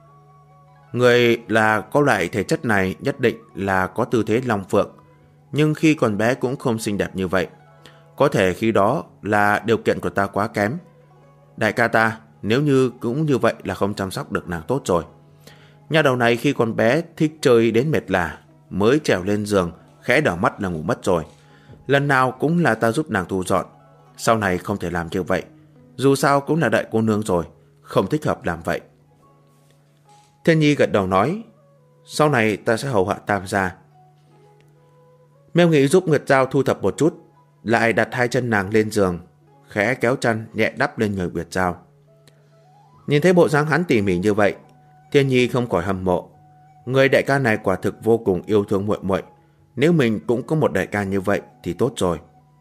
Người là có loại thể chất này nhất định là có tư thế long phượng, nhưng khi còn bé cũng không xinh đẹp như vậy. Có thể khi đó là điều kiện của ta quá kém. Đại ca ta, nếu như cũng như vậy là không chăm sóc được nàng tốt rồi. Nha đầu này khi còn bé thích chơi đến mệt lả, mới trèo lên giường, khẽ đảo mắt là ngủ mất rồi. Lần nào cũng là ta giúp nàng thu dọn. Sau này không thể làm như vậy. Dù sao cũng là đại cô nương rồi, không thích hợp làm vậy. Thiên Nhi gật đầu nói, sau này ta sẽ hầu hạ Tam gia. Miêu Nghị giúp Nguyệt Giao thu thập một chút, lại đặt 2 chân nàng lên giường, khẽ kéo chăn nhẹ đắp lên người Nguyệt Giao. Nhìn thấy bộ dáng hắn tỉ mỉ như vậy, Thiên Nhi không khỏi hâm mộ. Người đại ca này quả thực vô cùng yêu thương muội muội. Nếu mình cũng có một đại ca như vậy thì tốt rồi.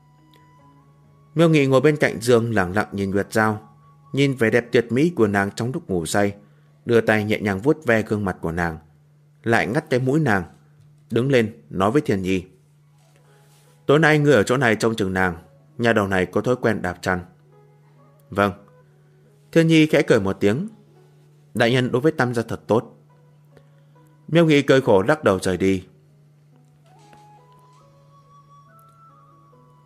Miêu Nghị ngồi bên cạnh giường lặng lặng nhìn Nguyệt Giao, nhìn vẻ đẹp tuyệt mỹ của nàng trong lúc ngủ say, đưa tay nhẹ nhàng vuốt ve gương mặt của nàng, lại ngắt cái mũi nàng, đứng lên nói với Thiên Nhi, tối nay ngươi ở chỗ này trông chừng nàng, nhà đầu này có thói quen đạp chăn. Vâng. Thiên Nhi khẽ cười một tiếng, đại nhân đối với Tam gia thật tốt. Miêu Nghị cười khổ lắc đầu rời đi.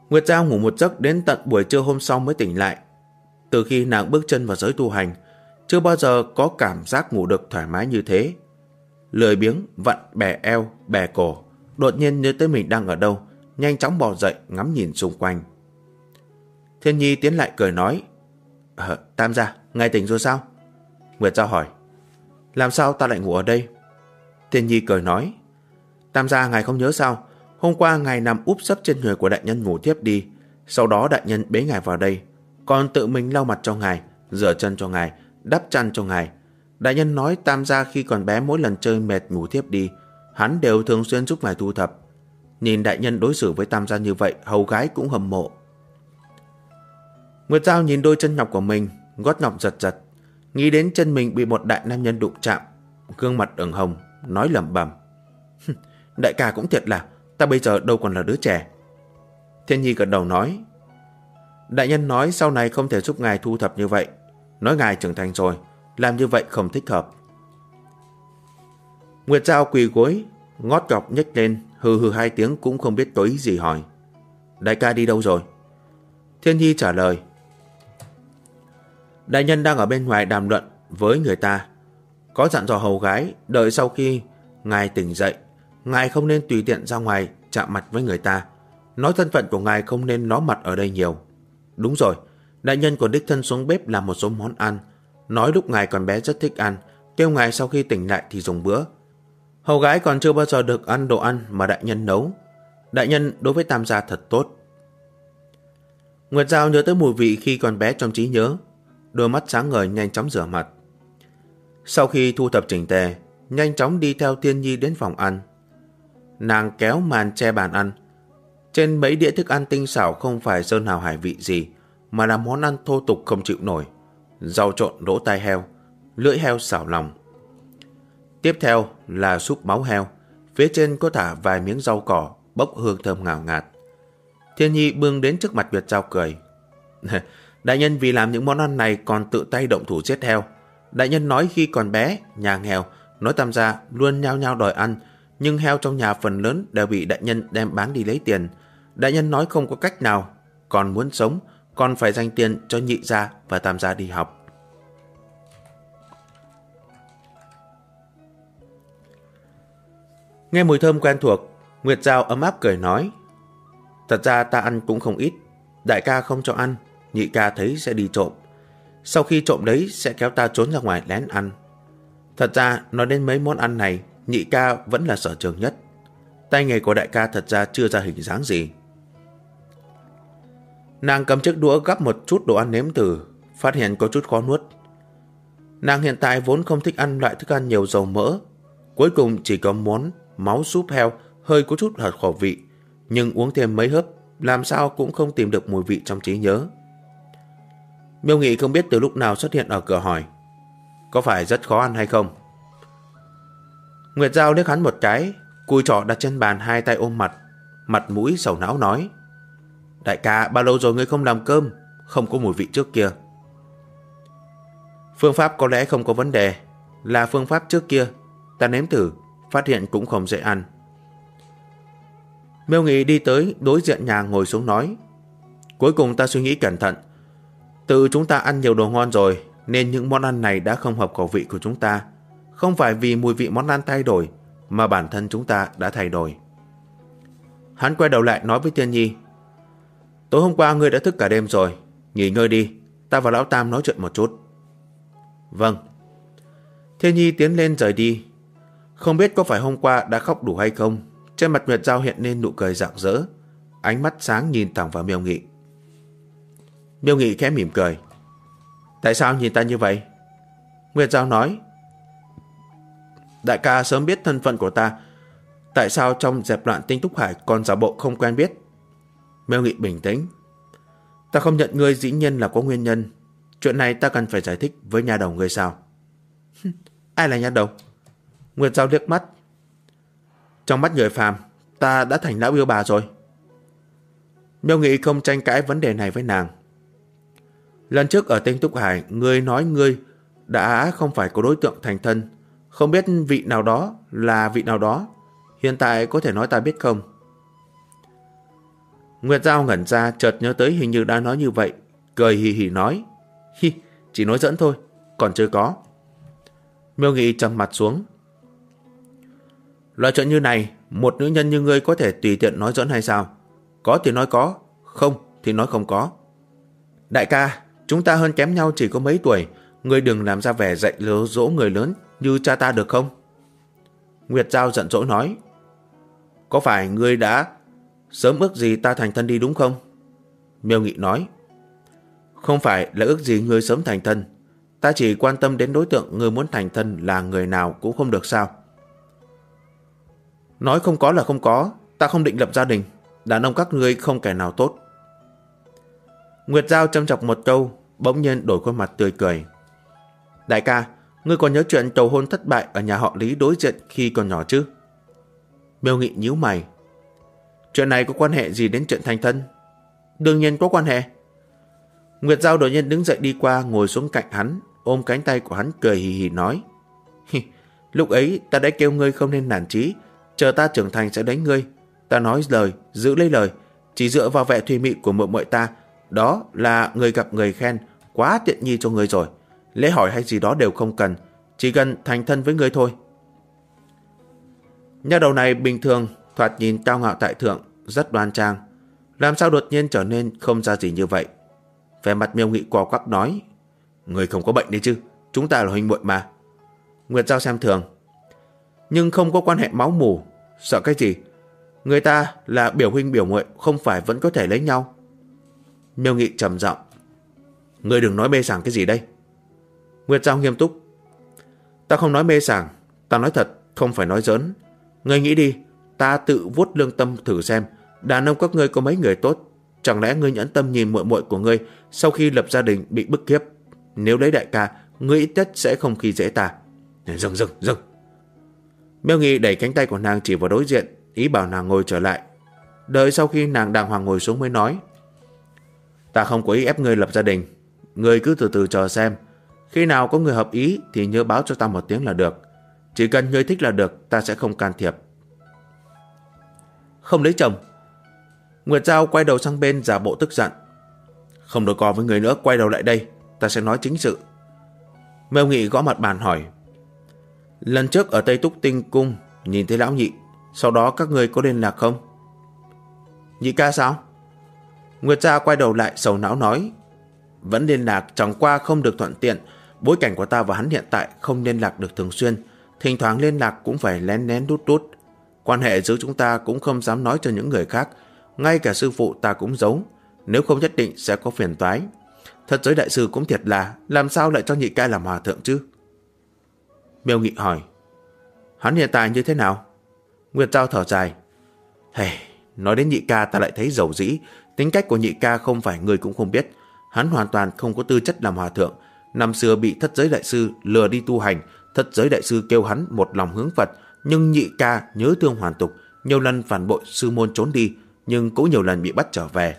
Nguyệt Giao ngủ một giấc đến tận buổi trưa hôm sau mới tỉnh lại. Từ khi nàng bước chân vào giới tu hành, chưa bao giờ có cảm giác ngủ được thoải mái như thế. Lười biếng, vặn bè eo, bè cổ, đột nhiên nhớ tới mình đang ở đâu, nhanh chóng bò dậy ngắm nhìn xung quanh. Thiên Nhi tiến lại cười nói, Tam gia, ngài tỉnh rồi sao? Nguyệt Giao hỏi, làm sao ta lại ngủ ở đây? Thiên Nhi cười nói, Tam gia, ngài không nhớ sao? Hôm qua ngài nằm úp sấp trên người của đại nhân ngủ thiếp đi, sau đó đại nhân bế ngài vào đây, còn tự mình lau mặt cho ngài, rửa chân cho ngài, đắp chăn cho ngài. Đại nhân nói Tam gia khi còn bé mỗi lần chơi mệt ngủ thiếp đi, hắn đều thường xuyên giúp ngài thu thập. Nhìn đại nhân đối xử với Tam gia như vậy, hầu gái cũng hâm mộ. Nguyệt Giao nhìn đôi chân nhọc của mình, gót nhọc giật giật, nghĩ đến chân mình bị một đại nam nhân đụng chạm, gương mặt ửng hồng, nói lẩm bẩm, đại ca cũng thiệt là, ta bây giờ đâu còn là đứa trẻ. Thiên Nhi gật đầu nói, đại nhân nói sau này không thể giúp ngài thu thập như vậy, nói ngài trưởng thành rồi, làm như vậy không thích hợp. Nguyệt Giao quỳ gối, ngót gọc nhếch lên, hừ hừ hai tiếng cũng không biết có ý gì hỏi, đại ca đi đâu rồi? Thiên Nhi trả lời, đại nhân đang ở bên ngoài đàm luận với người ta, có dặn dò hầu gái đợi sau khi ngài tỉnh dậy, ngài không nên tùy tiện ra ngoài chạm mặt với người ta, nói thân phận của ngài không nên ló mặt ở đây nhiều. Đúng rồi, đại nhân còn đích thân xuống bếp làm một số món ăn, nói lúc ngài còn bé rất thích ăn, kêu ngài sau khi tỉnh lại thì dùng bữa. Hầu gái còn chưa bao giờ được ăn đồ ăn mà đại nhân nấu. Đại nhân đối với Tam gia thật tốt. Nguyệt Giao nhớ tới mùi vị khi còn bé trong trí nhớ, đôi mắt sáng ngời nhanh chóng rửa mặt. Sau khi thu thập chỉnh tề, nhanh chóng đi theo Thiên Nhi đến phòng ăn. Nàng kéo màn che bàn ăn. Trên mấy đĩa thức ăn tinh xảo không phải sơn hào hải vị gì, mà là món ăn thô tục không chịu nổi. Rau trộn lỗ tai heo, lưỡi heo xào lòng. Tiếp theo là súp máu heo, phía trên có thả vài miếng rau cỏ, bốc hương thơm ngào ngạt. Thiên Nhi bưng đến trước mặt Nguyệt Giao cười. Đại nhân vì làm những món ăn này còn tự tay động thủ giết heo. Đại nhân nói khi còn bé, nhà nghèo, nói Tam gia luôn nhao nhao đòi ăn, nhưng heo trong nhà phần lớn đều bị đại nhân đem bán đi lấy tiền. Đại nhân nói không có cách nào, còn muốn sống, còn phải dành tiền cho nhị gia và Tam gia đi học. Nghe mùi thơm quen thuộc, Nguyệt Giao ấm áp cười nói, thật ra ta ăn cũng không ít, đại ca không cho ăn, nhị ca thấy sẽ đi trộm. Sau khi trộm đấy sẽ kéo ta trốn ra ngoài lén ăn. Thật ra nói đến mấy món ăn này, nhị ca vẫn là sở trường nhất. Tay nghề của đại ca thật ra chưa ra hình dáng gì. Nàng cầm chiếc đũa gắp một chút đồ ăn nếm thử, phát hiện có chút khó nuốt. Nàng hiện tại vốn không thích ăn loại thức ăn nhiều dầu mỡ, cuối cùng chỉ có món máu súp heo hơi có chút hạt khẩu vị, nhưng uống thêm mấy hớp làm sao cũng không tìm được mùi vị trong trí nhớ. Miêu Nghị không biết từ lúc nào xuất hiện ở cửa hỏi, có phải rất khó ăn hay không? Nguyệt Giao liếc hắn một cái, cùi trỏ đặt trên bàn, hai tay ôm mặt, mặt mũi sầu não nói, đại ca, bao lâu rồi ngươi không làm cơm, không có mùi vị trước kia. Phương pháp có lẽ không có vấn đề, là phương pháp trước kia, ta nếm thử, phát hiện cũng không dễ ăn. Miêu Nghị đi tới đối diện nhà ngồi xuống nói, cuối cùng ta suy nghĩ cẩn thận, tự chúng ta ăn nhiều đồ ngon rồi, nên những món ăn này đã không hợp khẩu vị của chúng ta. Không phải vì mùi vị món ăn thay đổi, mà bản thân chúng ta đã thay đổi. Hắn quay đầu lại nói với Thiên Nhi, tối hôm qua ngươi đã thức cả đêm rồi, nghỉ ngơi đi, ta và Lão Tam nói chuyện một chút. Vâng. Thiên Nhi tiến lên rời đi. Không biết có phải hôm qua đã khóc đủ hay không, trên mặt Nguyệt Giao hiện lên nụ cười rạng rỡ, ánh mắt sáng nhìn thẳng vào Miêu Nghị. Miêu Nghị khẽ mỉm cười. Tại sao nhìn ta như vậy? Nguyệt Giao nói, đại ca sớm biết thân phận của ta, tại sao trong dẹp loạn Tinh Túc Hải còn giả bộ không quen biết? Miêu Nghị bình tĩnh. Ta không nhận ngươi dĩ nhiên là có nguyên nhân. Chuyện này ta cần phải giải thích với nha đầu ngươi sao? Ai là nha đầu? Nguyệt Giao liếc mắt. Trong mắt người phàm, ta đã thành lão yêu bà rồi. Miêu Nghị không tranh cãi vấn đề này với nàng. Lần trước ở Tinh Túc Hải, ngươi nói ngươi đã không phải có đối tượng thành thân, không biết vị nào đó là vị nào đó. Hiện tại có thể nói ta biết không? Nguyệt Giao ngẩn ra, chợt nhớ tới hình như đã nói như vậy, cười hì hì nói: Hi, chỉ nói giỡn thôi, còn chưa có. Miêu Nghị trầm mặt xuống. Loại chuyện như này, một nữ nhân như ngươi có thể tùy tiện nói giỡn hay sao? Có thì nói có, không thì nói không có. Đại ca, chúng ta hơn kém nhau chỉ có mấy tuổi, ngươi đừng làm ra vẻ dạy dỗ người lớn như cha ta được không? Nguyệt Giao giận dỗi nói: Có phải ngươi đã sớm ước gì ta thành thân đi đúng không? Miêu Nghị nói: Không phải là ước gì ngươi sớm thành thân, ta chỉ quan tâm đến đối tượng ngươi muốn thành thân là người nào cũng không được sao? Nói không có là không có, ta không định lập gia đình, đàn ông các ngươi không kẻ nào tốt. Nguyệt Giao châm chọc một câu, bỗng nhiên đổi khuôn mặt tươi cười. Đại ca, ngươi còn nhớ chuyện cầu hôn thất bại ở nhà họ Lý đối diện khi còn nhỏ chứ? Miêu Nghị nhíu mày. Chuyện này có quan hệ gì đến chuyện thành thân? Đương nhiên có quan hệ. Nguyệt Giao đột nhiên đứng dậy đi qua, ngồi xuống cạnh hắn, ôm cánh tay của hắn cười hì hì nói: Lúc ấy ta đã kêu ngươi không nên nản chí, chờ ta trưởng thành sẽ đánh ngươi. Ta nói lời, giữ lấy lời, chỉ dựa vào vẻ thùy mị của muội muội ta, đó là người gặp người khen, quá tiện nghi cho ngươi rồi. Lễ hỏi hay gì đó đều không cần, chỉ cần thành thân với ngươi thôi. Nha đầu này bình thường, thoạt nhìn cao ngạo tại thượng, rất đoan trang, làm sao đột nhiên trở nên không ra gì như vậy? Vẻ mặt Miêu Nghị co quắp nói: Ngươi không có bệnh đấy chứ, chúng ta là huynh muội mà. Nguyệt Giao xem thường: Nhưng không có quan hệ máu mủ, sợ cái gì? Người ta là biểu huynh biểu muội, không phải vẫn có thể lấy nhau? Miêu Nghị trầm giọng: Ngươi đừng nói mê sảng cái gì đây. Nguyệt Giao nghiêm túc: Ta không nói mê sảng, ta nói thật, không phải nói giỡn. Ngươi nghĩ đi, ta tự vuốt lương tâm thử xem, đàn ông các ngươi có mấy người tốt? Chẳng lẽ ngươi nhẫn tâm nhìn muội muội của ngươi sau khi lập gia đình bị bức hiếp? Nếu lấy đại ca, ngươi ít nhất sẽ không khi dễ ta. Dừng. Miêu Nghị đẩy cánh tay của nàng chỉ vào đối diện, ý bảo nàng ngồi trở lại. Đợi sau khi nàng đàng hoàng ngồi xuống mới nói: Ta không có ý ép ngươi lập gia đình, ngươi cứ từ từ chờ xem. Khi nào có người hợp ý thì nhớ báo cho ta một tiếng là được. Chỉ cần ngươi thích là được, ta sẽ không can thiệp. Không lấy chồng? Nguyệt Giao quay đầu sang bên giả bộ tức giận. Không đôi co với người nữa, quay đầu lại đây, ta sẽ nói chính sự. Miêu Nghị gõ mặt bàn hỏi: Lần trước ở Tây Túc Tinh Cung nhìn thấy lão nhị, sau đó các ngươi có liên lạc không? Nhị ca sao? Nguyệt Giao quay đầu lại sầu não nói: Vẫn liên lạc, chẳng qua không được thuận tiện. Bối cảnh của ta và hắn hiện tại không liên lạc được thường xuyên, thỉnh thoảng liên lạc cũng phải lén lén đút đút. Quan hệ giữa chúng ta cũng không dám nói cho những người khác, ngay cả sư phụ ta cũng giấu, nếu không nhất định sẽ có phiền toái. Thật giới đại sư cũng thiệt là, làm sao lại cho nhị ca làm hòa thượng chứ? Miêu Nghị hỏi: Hắn hiện tại như thế nào? Nguyệt Giao thở dài: Nói đến nhị ca ta lại thấy dầu dĩ. Tính cách của nhị ca không phải người cũng không biết. Hắn hoàn toàn không có tư chất làm hòa thượng. Năm xưa bị thất giới đại sư lừa đi tu hành, thất giới đại sư kêu hắn một lòng hướng Phật, nhưng nhị ca nhớ thương hoàn tục, nhiều lần phản bội sư môn trốn đi, nhưng cũng nhiều lần bị bắt trở về.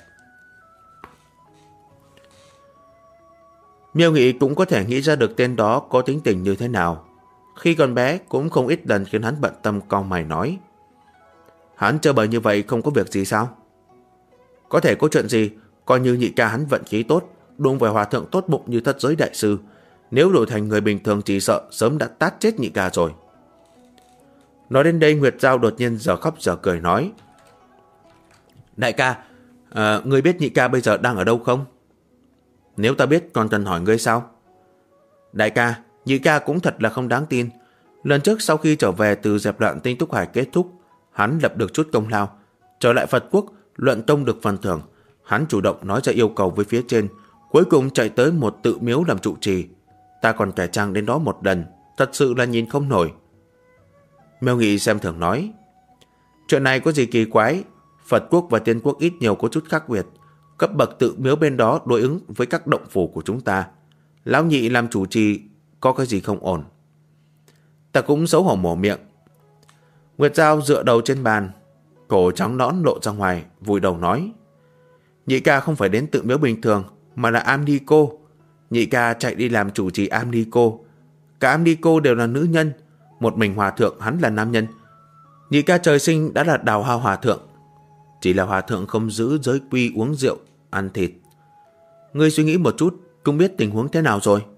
Miêu Nghị cũng có thể nghĩ ra được tên đó có tính tình như thế nào. Khi còn bé cũng không ít lần khiến hắn bận tâm, cau mày nói: Hắn chơi bời như vậy không có việc gì sao? Có thể có chuyện gì, coi như nhị ca hắn vận khí tốt, đụng về hòa thượng tốt bụng như thất giới đại sư. Nếu đổi thành người bình thường chỉ sợ sớm đã tát chết nhị ca rồi. Nói đến đây, Nguyệt Giao đột nhiên giờ khóc giờ cười nói: Đại ca, ngươi biết nhị ca bây giờ đang ở đâu không? Nếu ta biết còn cần hỏi ngươi sao? Đại ca, nhị ca cũng thật là không đáng tin. Lần trước sau khi trở về từ dẹp loạn Tinh Túc Hải kết thúc, hắn lập được chút công lao, trở lại Phật quốc, luận công được phần thưởng. Hắn chủ động nói ra yêu cầu với phía trên, cuối cùng chạy tới một tự miếu làm trụ trì. Ta còn cải trang đến đó một lần, thật sự là nhìn không nổi. Miêu Nghị xem thường nói: Chuyện này có gì kỳ quái? Phật quốc và Tiên quốc ít nhiều có chút khác biệt. Cấp bậc tự miếu bên đó đối ứng với các động phủ của chúng ta. Lão nhị làm chủ trì, có cái gì không ổn? Ta cũng xấu hổ mở miệng. Nguyệt Giao dựa đầu trên bàn, cổ trắng nõn lộ ra ngoài, vùi đầu nói: Nhị ca không phải đến tự miếu bình thường, mà là am ni cô. Nhị ca chạy đi làm chủ trì am ni cô. Cả am ni cô đều là nữ nhân, một mình hòa thượng hắn là nam nhân. Nhị ca trời sinh đã là đào hao hòa thượng. Chỉ là hòa thượng không giữ giới quy uống rượu, ăn thịt. Ngươi suy nghĩ một chút, cũng biết tình huống thế nào rồi.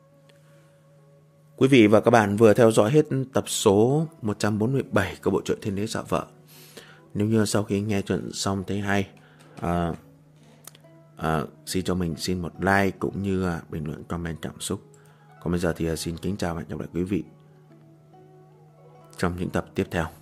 Quý vị và các bạn vừa theo dõi hết tập số 147 của bộ truyện Thiên Đế Dọa Vợ. Nếu như sau khi nghe chuyện xong thấy hay, xin cho mình xin một like cũng như bình luận comment cảm xúc. Còn bây giờ thì xin kính chào và hẹn gặp lại quý vị trong những tập tiếp theo.